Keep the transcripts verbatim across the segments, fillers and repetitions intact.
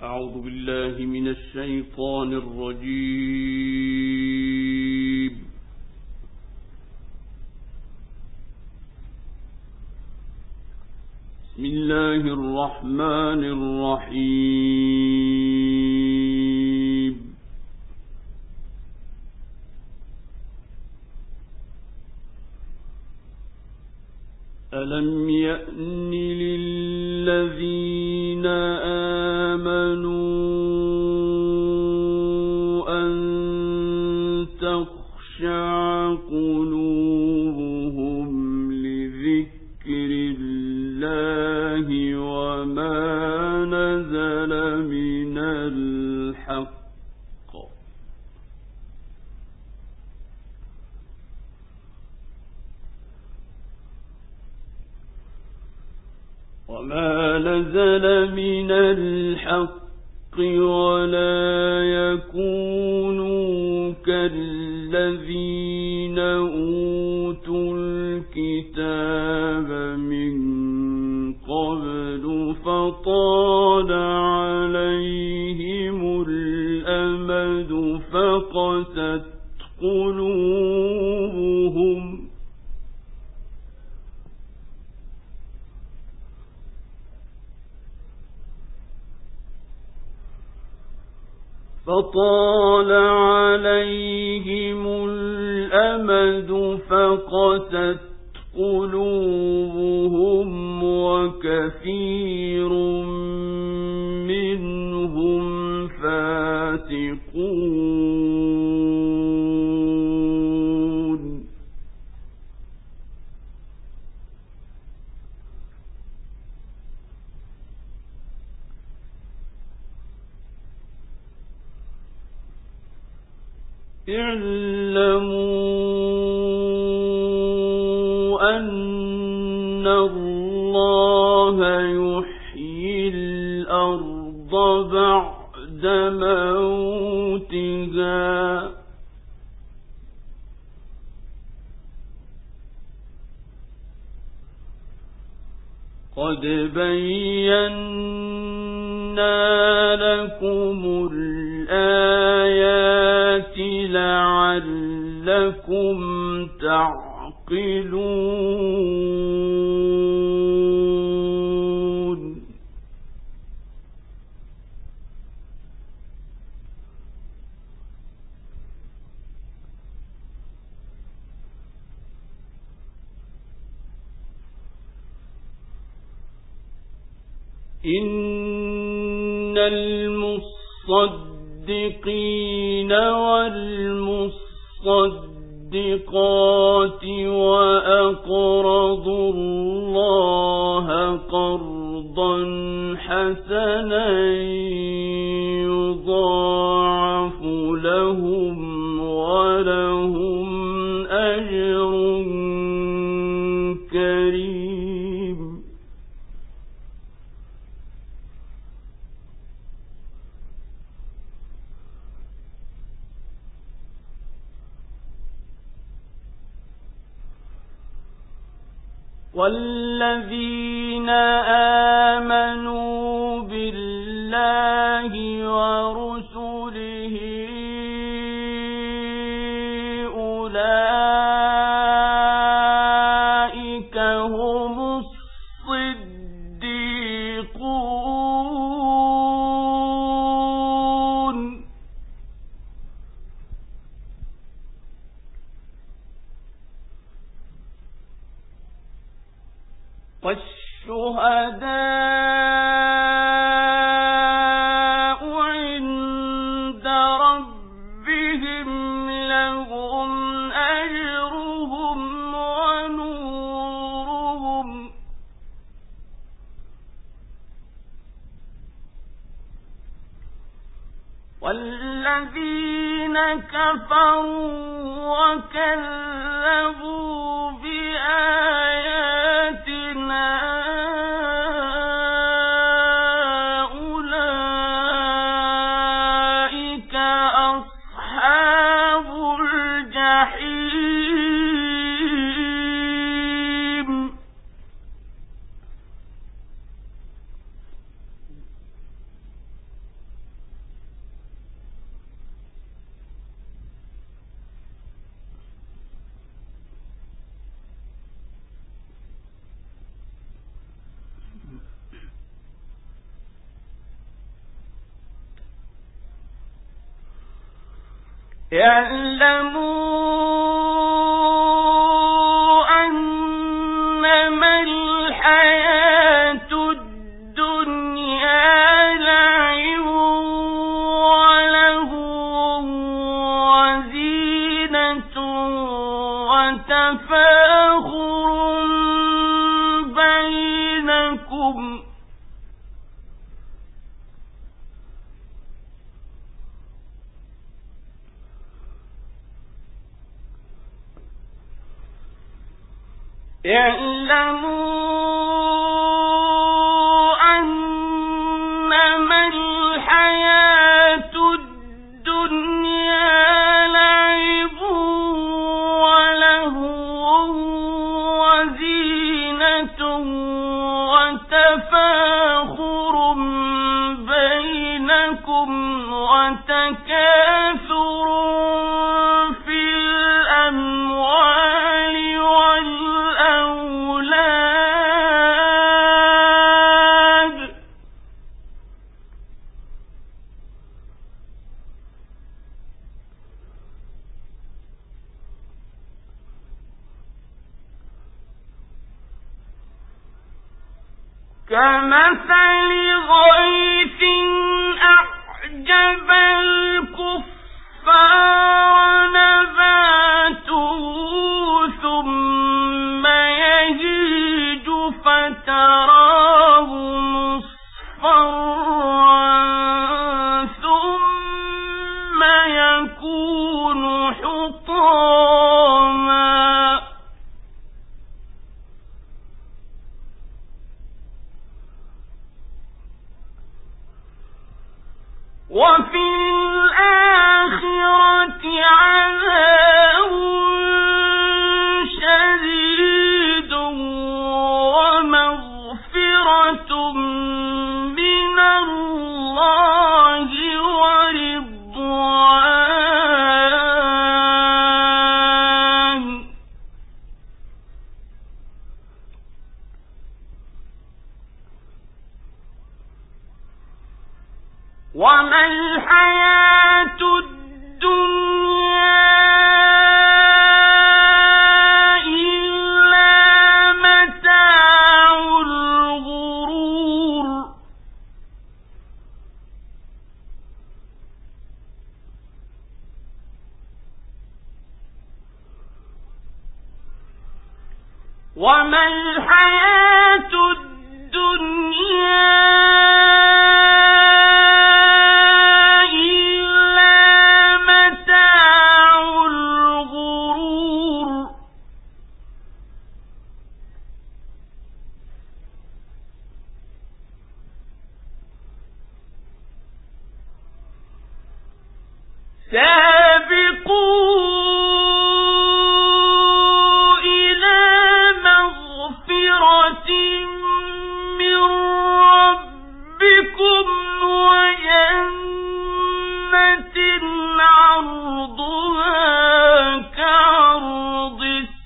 أعوذ بالله من الشيطان الرجيم. بسم الله الرحمن الرحيم. ألم يأن للذين آمنوا أن تخشع قلوبهم لذكر الله وما نزل من الحق وما نزل من الحق ولا يكونوا كالذين أوتوا الكتاب من قبل فطال عليهم الأمد فقست قلوبهم فطال عليهم الأمد فقست قلوبهم وكثير منهم فاسقون. اعلموا أن الله يحيي الأرض بعد موتها قد بينا لكم الآيات لعلكم تعقلون. إن المصدقين والمصدقات وأقرضوا الله قرضا حسنا يضاعف لهم ولهم أجر كريم. والذين آمنوا بالله ورسله أولئك هم الصديقون. والشهداء عند ربهم لهم أجرهم ونورهم والذين كفروا وكذبوا بآياتنا أولئك أصحاب الجحيم. اعلموا أنما الحياة الدنيا لعب ولهو وزينة وتفاخر بينكم اعلموا أنما الحياة الدنيا لعب ولهو وزينة وتفاخر بينكم وتكاثر في الأموال والأولاد كمثل غيث أعجب الكفار نباته ثم يهيج فتراه مصفرا ثم يكون حطاما وفي الآخرة عذاب شديد ومغفرة من الله ورضوان وما الحياة الدنيا إلا متاع الغرور وما الحياة الدنيا سابقوا إلى مغفرة من ربكم وجنة عرضها كعرض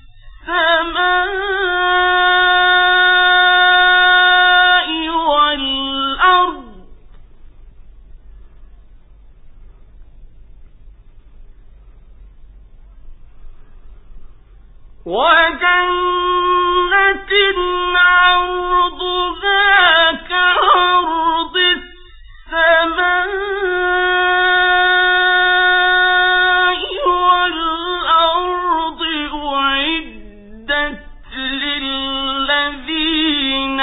السماء والأرض وجنة عرضها كعرض السماء والأرض أعدت للذين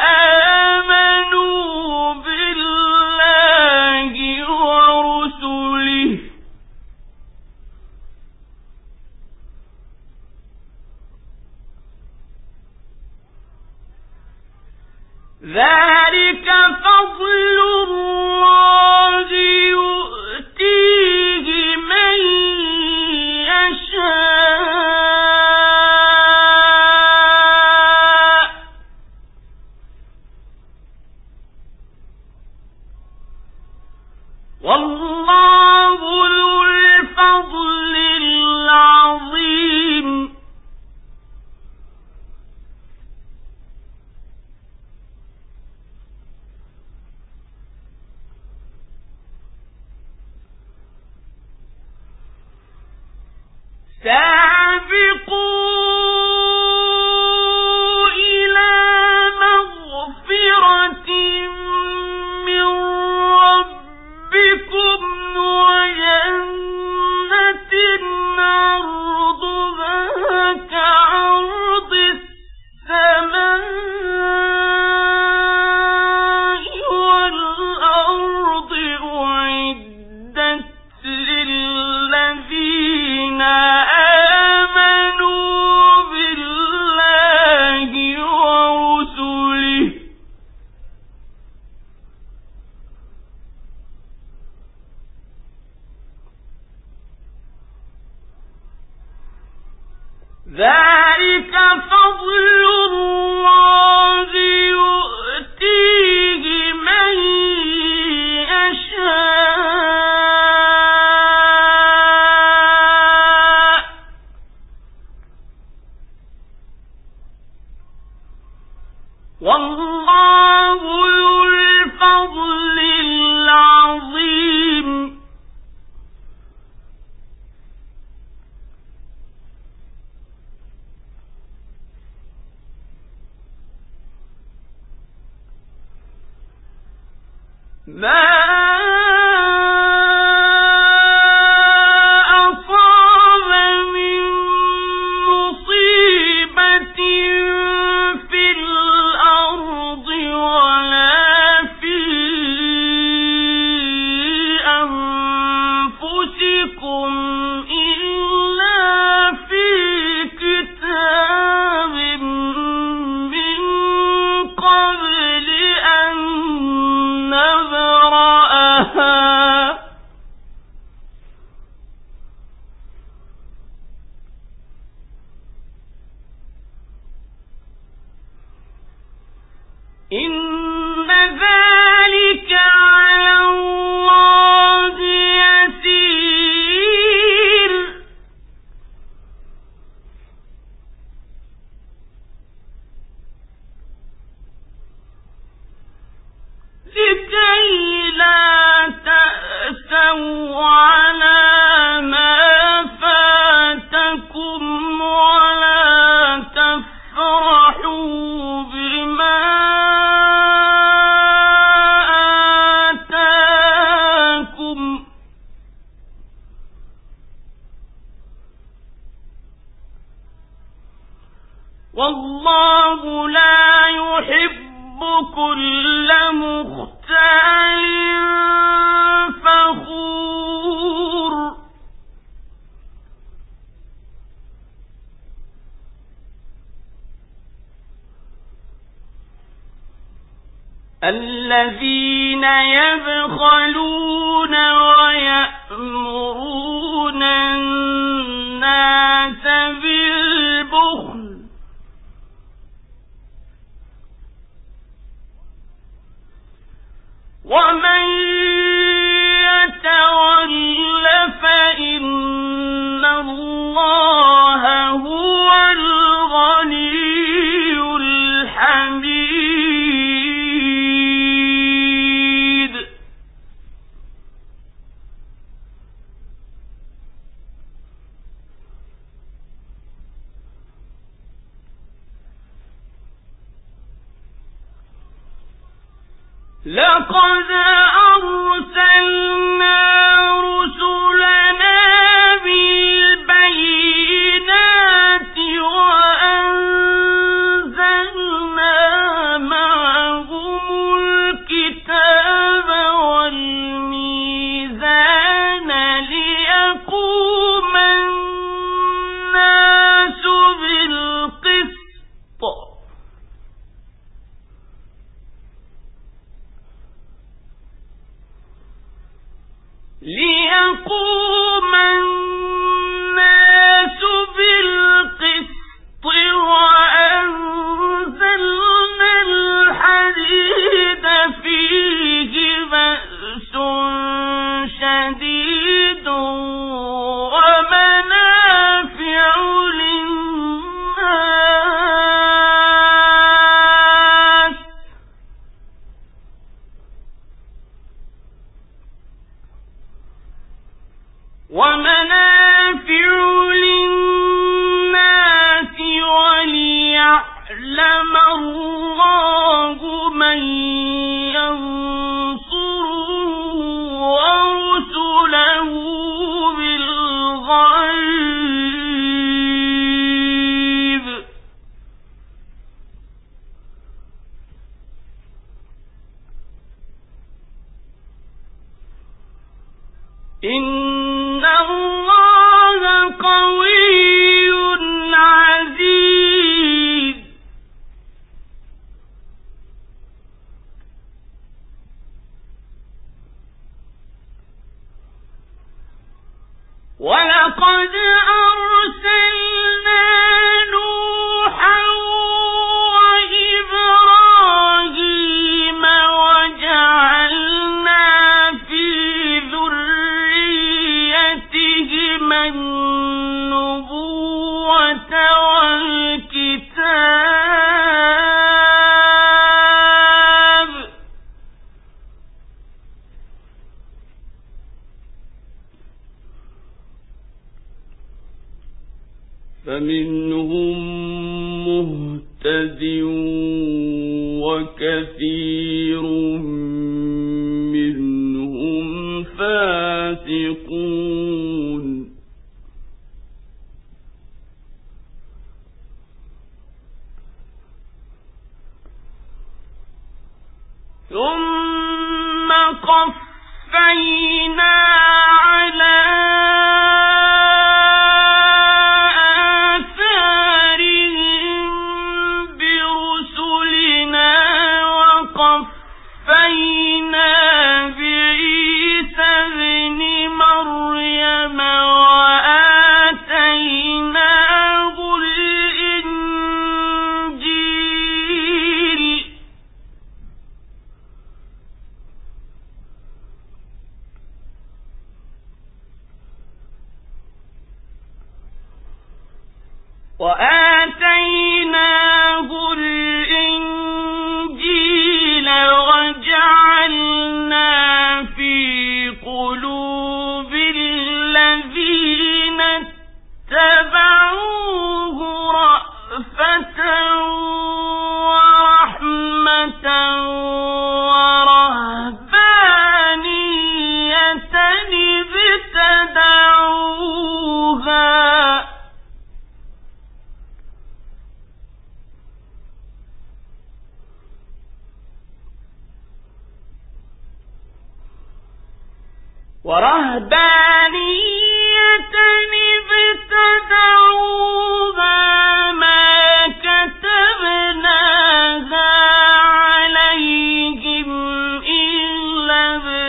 آمنوا بالله ورسله ذلك فضل الله يؤتيه من يشاء والله ذو الفضل العظيم ذلك فضل الله يؤتيه من يشاء والله ذو الفضل العظيم. ما أصاب من مصيبة في الأرض ولا في أنفسكم إلا في كتاب من قبل أن نبرأها إن ذلك على الله يسير. لكي لا تأسوا على ما فاتكم ولا تفرحوا بما آتاكم والله لا يحب كل مختال فخور. الذين يبخلون ويأمرون الناس بالبخل ومن يتول فإن الله هو الغني الحميد. لقد أرسلنا رسلنا بالبينات وأنزلنا معهم الكتاب والميزان ليقوم الناس بالقسط ليقوم الناس بالقسط وأنزلنا الحديد فيه بأس شديد ومنافع للناس ومنافع للناس لِيَعْلَمَ اللَّهُ مَن يَنصُرُهُ وَرُسُلَهُ بِالْغَيْبِ ۚ إِنَّ اللَّهَ قَوِيٌّ عَزِيزٌ. وَلَقَدْ أَرْسَلْنَا نُوحًا وَإِبْرَاهِيمَ وَجَعَلْنَا فِي ذُرِّيَّتِهِمَا النُّبُوَّةَ وَالْكِتَابَ ۖ فَمِنْهُم مُّهْتَدٍ وَكَثِيرٌ مِّنْهُمْ فَاسِقُونَ. ثُمَّ قَفَّيْنَا عَلَى وَآتَيْنَاهُ الْإِنْجِيلَ وَجَعَلْنَا فِي قُلُوبِ الَّذِينَ اتَّبَعُوهُ رَأْفَةً وَرَحْمَةً وَرَهْبَانِيَّةً ابْتَدَعُوهَا وَرَهْبَانِيَّةً ابْتَدَعُوهَا مَا كَتَبْنَاهَا عَلَيْهِمْ إِلَّا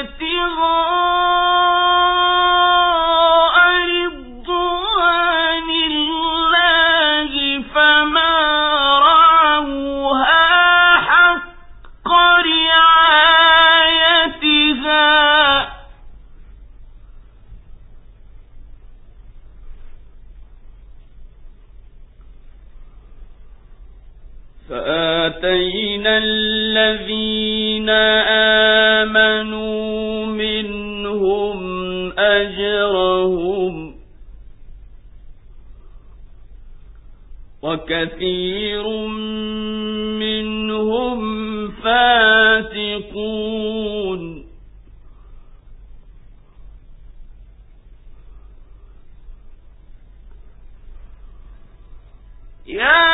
ابْتِغَاءَ رِضْوَانِ اللَّهِ فَمَا رَعَوْهَا حَقَّ رِعَايَتِهَا فَآتَيْنَا الَّذِينَ آمَنُوا مِنْهُمْ أَجْرَهُمْ وَكَثِيرٌ مِّنْهُمْ فَاسِقُونَ. يَا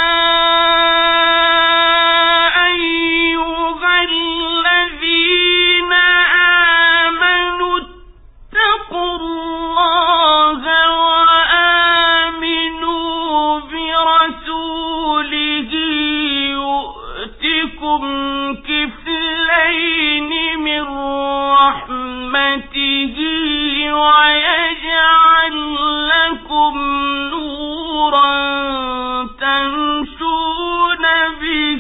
وَيَجْعَلْ لَكُمْ نُورًا تَمْشُونَ بِهِ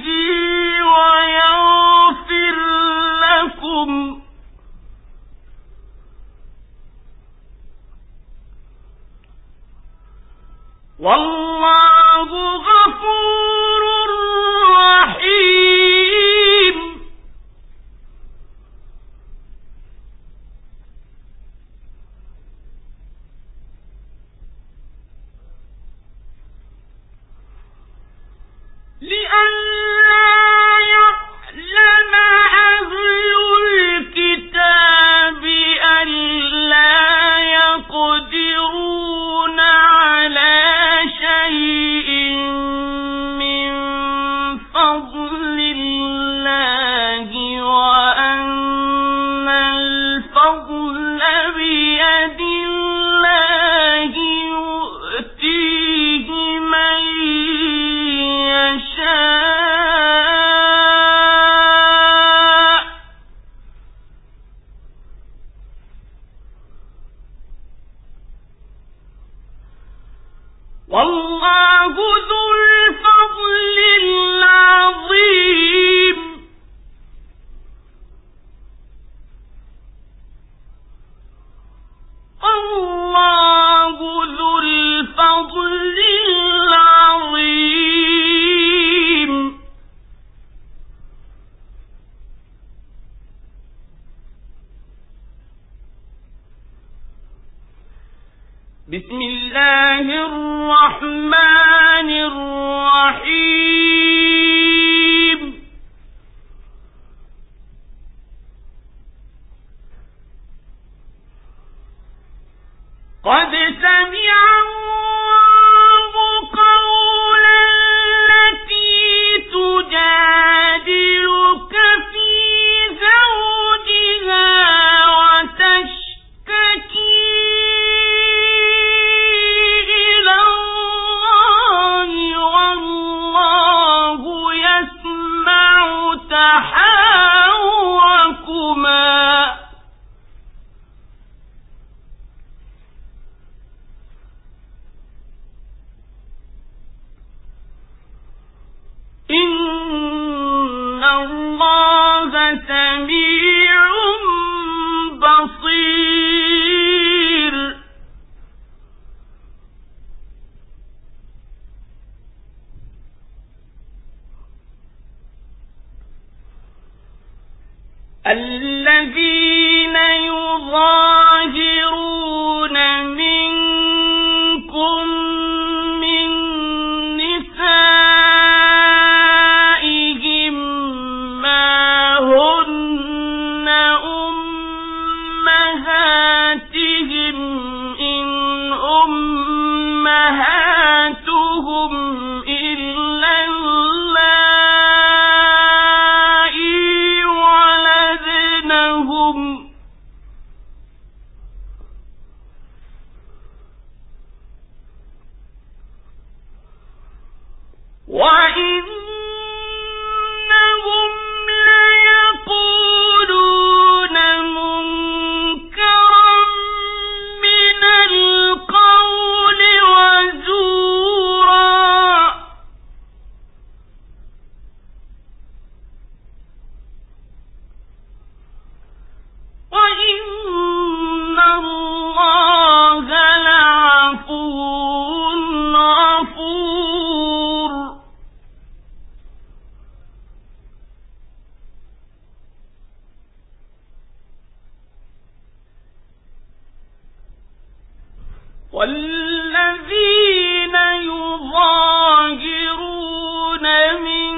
وَيَغْفِرْ لَكُمْ ۚ وَاللَّهُ غَفُورٌ رَّحِيمٌ. لِأَنَّ بسم الله الرحمن الرحيم قد سمع الله قول التي تجادلك في زوجها وتشتكي إلى الله والله يسمع تحاوركما إن الله سميع بصير الذين يظاهرون منكم من نسائهم ما هن أمهاتهم إن أمهاتهم إلا اللائي ولدنهم وإنهم ليقولون منكرا من القول وزورا وإن الله لعفو غفور والذين يظاهرون من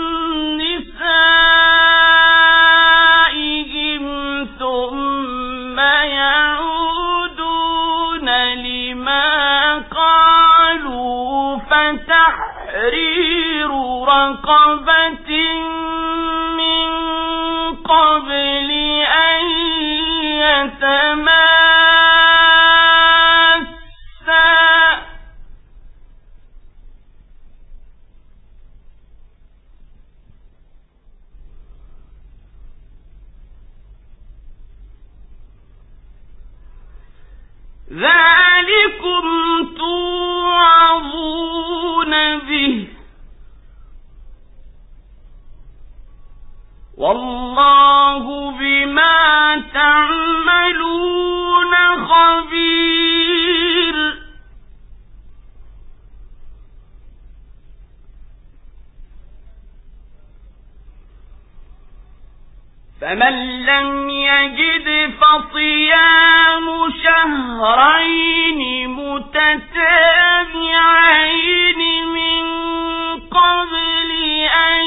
نسائهم ثم يعودون لما قالوا فتحرير رقبة من قبل أن يتماسا ذلكم توعظون به والله بما تعملون خبير فمن لم يجد فصيام شهرين متتابعين من قبل أن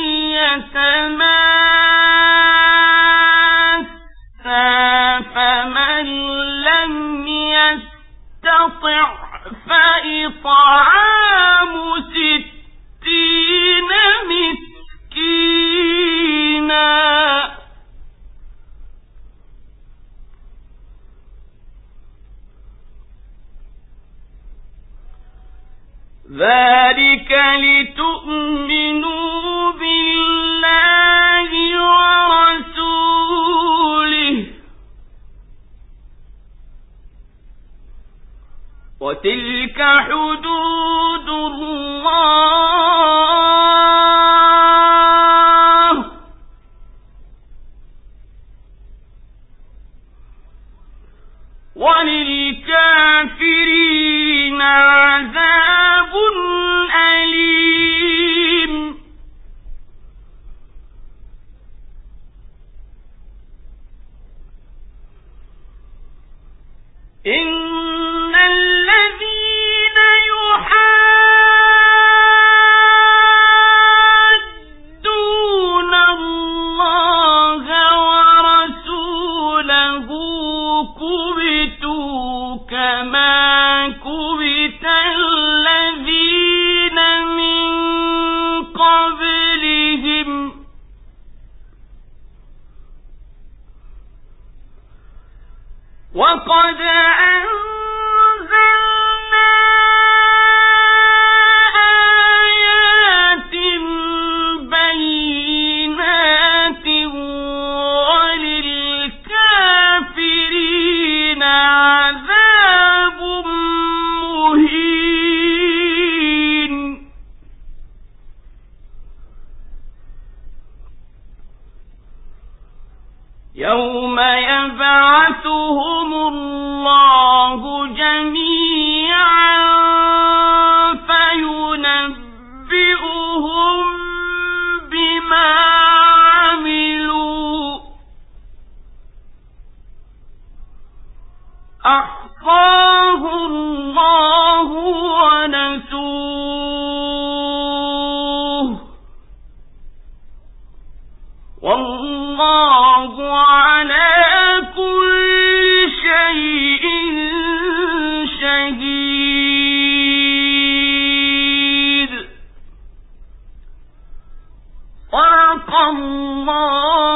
يتماسا فمن لم يستطع فإطعام ستين مسكينا ذلك لتؤمنوا بالله ورسوله وتلك حدود الله وللكافرين عذاب أليم إن وقد أنزلنا آيات بينات وللكافرين عذاب مهين. يوم يبعثهم الله جميعا فينبئهم بما عملوا أحصاه الله ونسوه والله على كل شيء شهيد. صدق الله